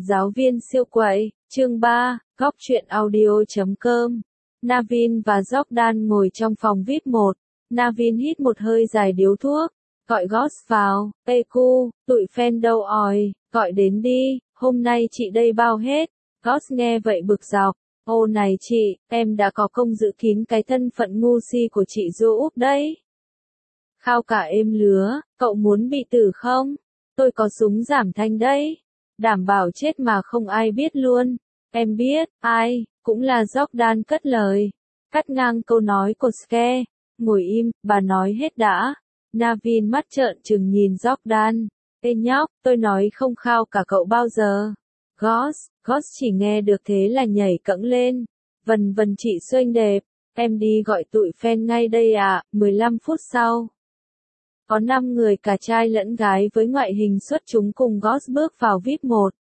Giáo viên siêu quậy, chương 3, góc truyện audio.com. Navin và Jordan ngồi trong phòng VIP 1. Navin hít một hơi dài điếu thuốc, gọi Goss vào. Ê cu, tụi fan đâu rồi, gọi đến đi, hôm nay chị đây bao hết. Goss nghe vậy bực dọc. Ô này chị, em đã có công giữ kín cái thân phận ngu si của chị Du Úp đấy. Khao cả êm lứa, cậu muốn bị tử không? Tôi có súng giảm thanh đấy. Đảm bảo chết mà không ai biết luôn. Em biết, ai, cũng là Jordan cất lời. Cắt ngang câu nói của Ske. Ngồi im, bà nói hết đã. Navin mắt trợn trừng nhìn Jordan. Ê nhóc, tôi nói không khao cả cậu bao giờ. Goss chỉ nghe được thế là nhảy cẫng lên. Vần vần chị xinh đẹp, em đi gọi tụi fan ngay đây à. 15 phút sau. Có 5 người cả trai lẫn gái với ngoại hình xuất chúng cùng Goss bước vào VIP 1.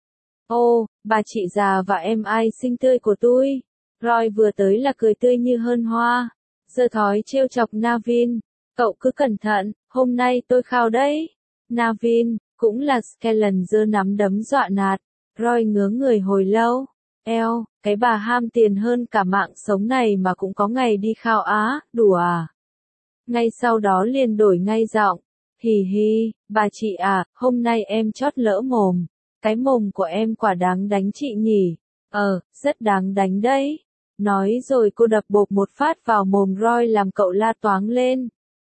Ô, bà chị già và em ai xinh tươi của tôi. Roy vừa tới là cười tươi như hơn hoa. Giơ thói trêu chọc Navin. Cậu cứ cẩn thận, hôm nay tôi khao đấy. Navin, cũng là Skellen giơ nắm đấm dọa nạt. Roy ngớ người hồi lâu. Eo, cái bà ham tiền hơn cả mạng sống này mà cũng có ngày đi khao á, đùa à. Ngay sau đó liền đổi ngay giọng. Hì hì, bà chị à, hôm nay em chót lỡ mồm. Cái mồm của em quả đáng đánh chị nhỉ. Rất đáng đánh đấy. Nói rồi cô đập bộp một phát vào mồm Roy làm cậu la toáng lên.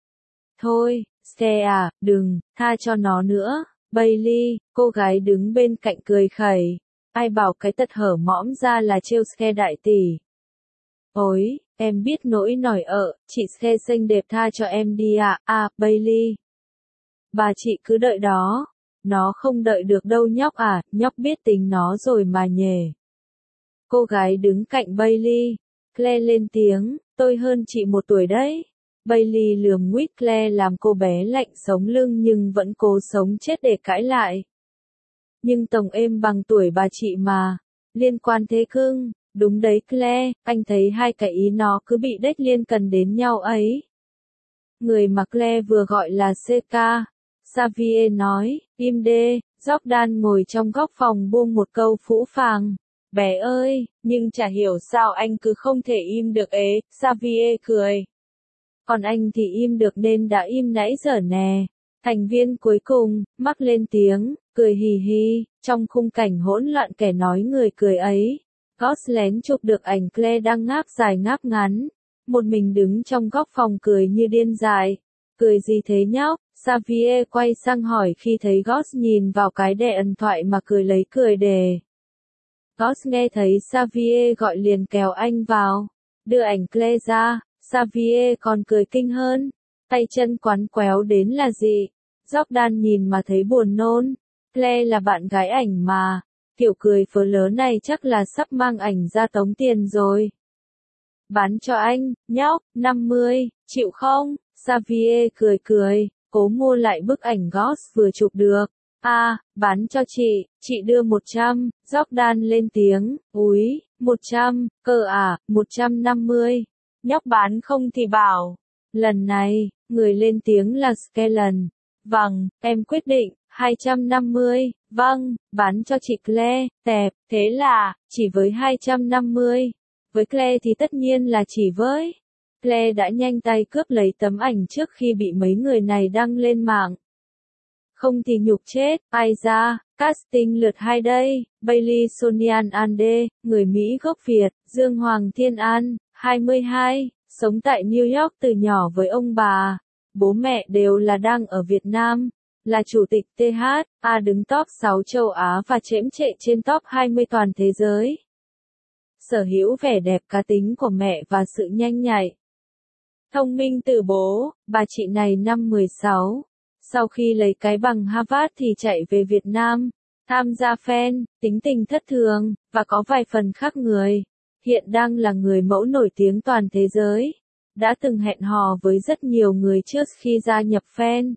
Thôi, Ske à, đừng, tha cho nó nữa. Bailey, cô gái đứng bên cạnh cười khẩy. Ai bảo cái tật hở mõm ra là trêu Ske đại tỷ. Ôi, em biết nỗi nổi chị Ske xinh đẹp tha cho em đi ạ. Bailey. Bà chị cứ đợi đó. Nó không đợi được đâu nhóc à, nhóc biết tính nó rồi mà nhề. Cô gái đứng cạnh Bailey. Claire lên tiếng, tôi hơn chị 1 tuổi đấy. Bailey lườm nguyết Claire làm cô bé lạnh sống lưng nhưng vẫn cố sống chết để cãi lại. Nhưng tổng em bằng tuổi bà chị mà. Liên quan thế cưng, đúng đấy Claire, anh thấy hai cái ý nó cứ bị đếch liên cần đến nhau ấy. Người mà Claire vừa gọi là CK. Xavier nói, im đê. Jordan ngồi trong góc phòng buông một câu phũ phàng. Bé ơi, nhưng chả hiểu sao anh cứ không thể im được ấy, Xavier cười. Còn anh thì im được nên đã im nãy giờ nè. Thành viên cuối cùng, mắc lên tiếng, cười hì hì, trong khung cảnh hỗn loạn kẻ nói người cười ấy. Goss lén chụp được ảnh Claire đang ngáp dài ngáp ngắn. Một mình đứng trong góc phòng cười như điên dại. Cười gì thế nhóc? Xavier quay sang hỏi khi thấy Goss nhìn vào cái đè ẩn thoại mà cười lấy cười đề. Goss nghe thấy Xavier gọi liền kéo anh vào. Đưa ảnh Claire ra, Xavier còn cười kinh hơn. Tay chân quắn quéo đến là gì? Jordan nhìn mà thấy buồn nôn. Claire là bạn gái ảnh mà. Kiểu cười phớ lớn này chắc là sắp mang ảnh ra tống tiền rồi. Bán cho anh, nhóc, 50, chịu không? Xavier cười, cố mua lại bức ảnh Goss vừa chụp được. Bán cho chị đưa 100, Jordan lên tiếng, úi, 100, cơ à, 150. Nhóc bán không thì bảo. Lần này, người lên tiếng là Skellen. Vâng, em quyết định, 250, vâng, bán cho chị Claire, tẹp, thế là, chỉ với 250. Với Claire thì tất nhiên là chỉ với. Claire đã nhanh tay cướp lấy tấm ảnh trước khi bị mấy người này đăng lên mạng. Không thì nhục chết, ai ra, casting lượt 2 đây, Bailey Sonian Ande, người Mỹ gốc Việt, Dương Hoàng Thiên An, 22, sống tại New York từ nhỏ với ông bà. Bố mẹ đều là đang ở Việt Nam, là chủ tịch THA đứng top 6 châu Á và chễm chệ trên top 20 toàn thế giới. Sở hữu vẻ đẹp cá tính của mẹ và sự nhanh nhạy. Thông minh từ bố, bà chị này năm 16. Sau khi lấy cái bằng Harvard thì chạy về Việt Nam, tham gia fan, tính tình thất thường, và có vài phần khác người. Hiện đang là người mẫu nổi tiếng toàn thế giới. Đã từng hẹn hò với rất nhiều người trước khi gia nhập fan.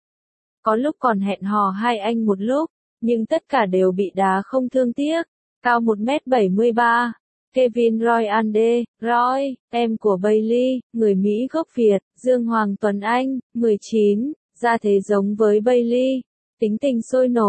Có lúc còn hẹn hò hai anh một lúc, nhưng tất cả đều bị đá không thương tiếc. Cao 1m73. Kevin Roy Ande, Roy, em của Bailey, người Mỹ gốc Việt, Dương Hoàng Tuấn Anh, 19, ra thế giống với Bailey, tính tình sôi nổi,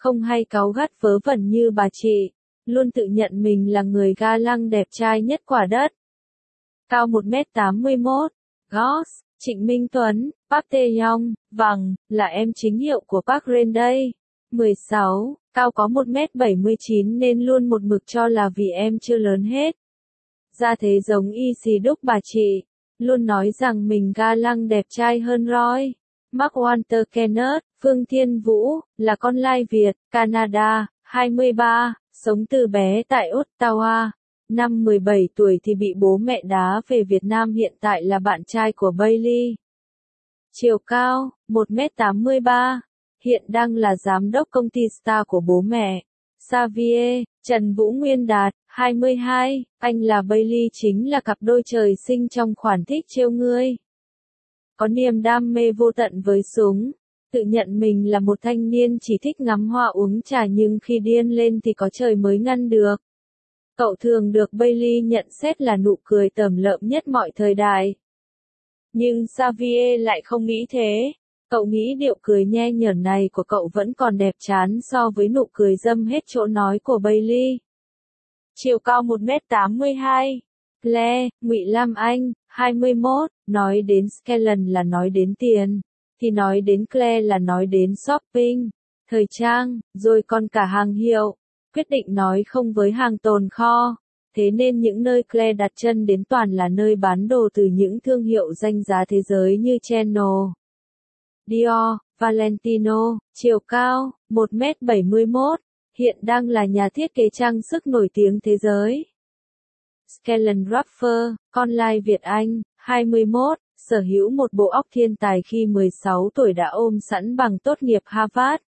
không hay cáu gắt vớ vẩn như bà chị, luôn tự nhận mình là người ga lăng đẹp trai nhất quả đất. Cao 1m81, Goss, Trịnh Minh Tuấn, Park Tae-young, vâng, là em chính hiệu của Park Ren đây. 16, cao có 1m79 nên luôn một mực cho là vì em chưa lớn hết. Ra thế giống y xì đúc bà chị, luôn nói rằng mình ga lăng đẹp trai hơn Roy. Mark Walter Kenneth, Phương Thiên Vũ, là con lai Việt, Canada, 23, sống từ bé tại Ottawa. Năm 17 tuổi thì bị bố mẹ đá về Việt Nam, hiện tại là bạn trai của Bailey. Chiều cao, 1m83, hiện đang là giám đốc công ty Star của bố mẹ. Xavier, Trần Vũ Nguyên Đạt, 22, anh là Bailey chính là cặp đôi trời sinh trong khoản thích trêu ngươi. Có niềm đam mê vô tận với súng, tự nhận mình là một thanh niên chỉ thích ngắm hoa uống trà nhưng khi điên lên thì có trời mới ngăn được. Cậu thường được Bailey nhận xét là nụ cười tởm lợm nhất mọi thời đại. Nhưng Xavier lại không nghĩ thế. Cậu nghĩ điệu cười nhe nhởn này của cậu vẫn còn đẹp chán so với nụ cười dâm hết chỗ nói của Bailey. Chiều cao 1m82, Claire, Ngụy Lam Anh, 21, nói đến Skellen là nói đến tiền, thì nói đến Claire là nói đến shopping, thời trang, rồi còn cả hàng hiệu. Quyết định nói không với hàng tồn kho. Thế nên những nơi Claire đặt chân đến toàn là nơi bán đồ từ những thương hiệu danh giá thế giới như Chanel, Dior, Valentino. Chiều cao, 1m71, hiện đang là nhà thiết kế trang sức nổi tiếng thế giới. Skellen Rapper, con lai Việt Anh, 21, sở hữu một bộ óc thiên tài khi 16 tuổi đã ôm sẵn bằng tốt nghiệp Harvard.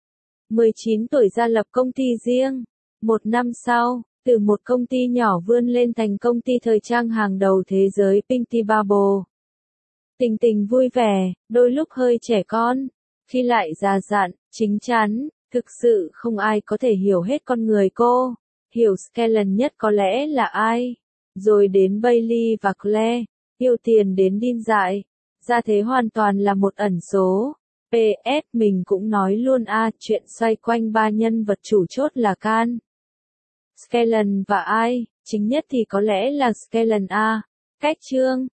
19 tuổi ra lập công ty riêng. Một năm sau, từ một công ty nhỏ vươn lên thành công ty thời trang hàng đầu thế giới Pinky Bubble. Tình tình vui vẻ, đôi lúc hơi trẻ con, khi lại già dặn, chính chắn, thực sự không ai có thể hiểu hết con người cô. Hiểu Skellen nhất có lẽ là ai? Rồi đến Bailey và Claire, yêu tiền đến điên dại. Ra thế hoàn toàn là một ẩn số. PS, mình cũng nói luôn chuyện xoay quanh ba nhân vật chủ chốt là Can, Skellen và ai, chính nhất thì có lẽ là Skellen Cách chương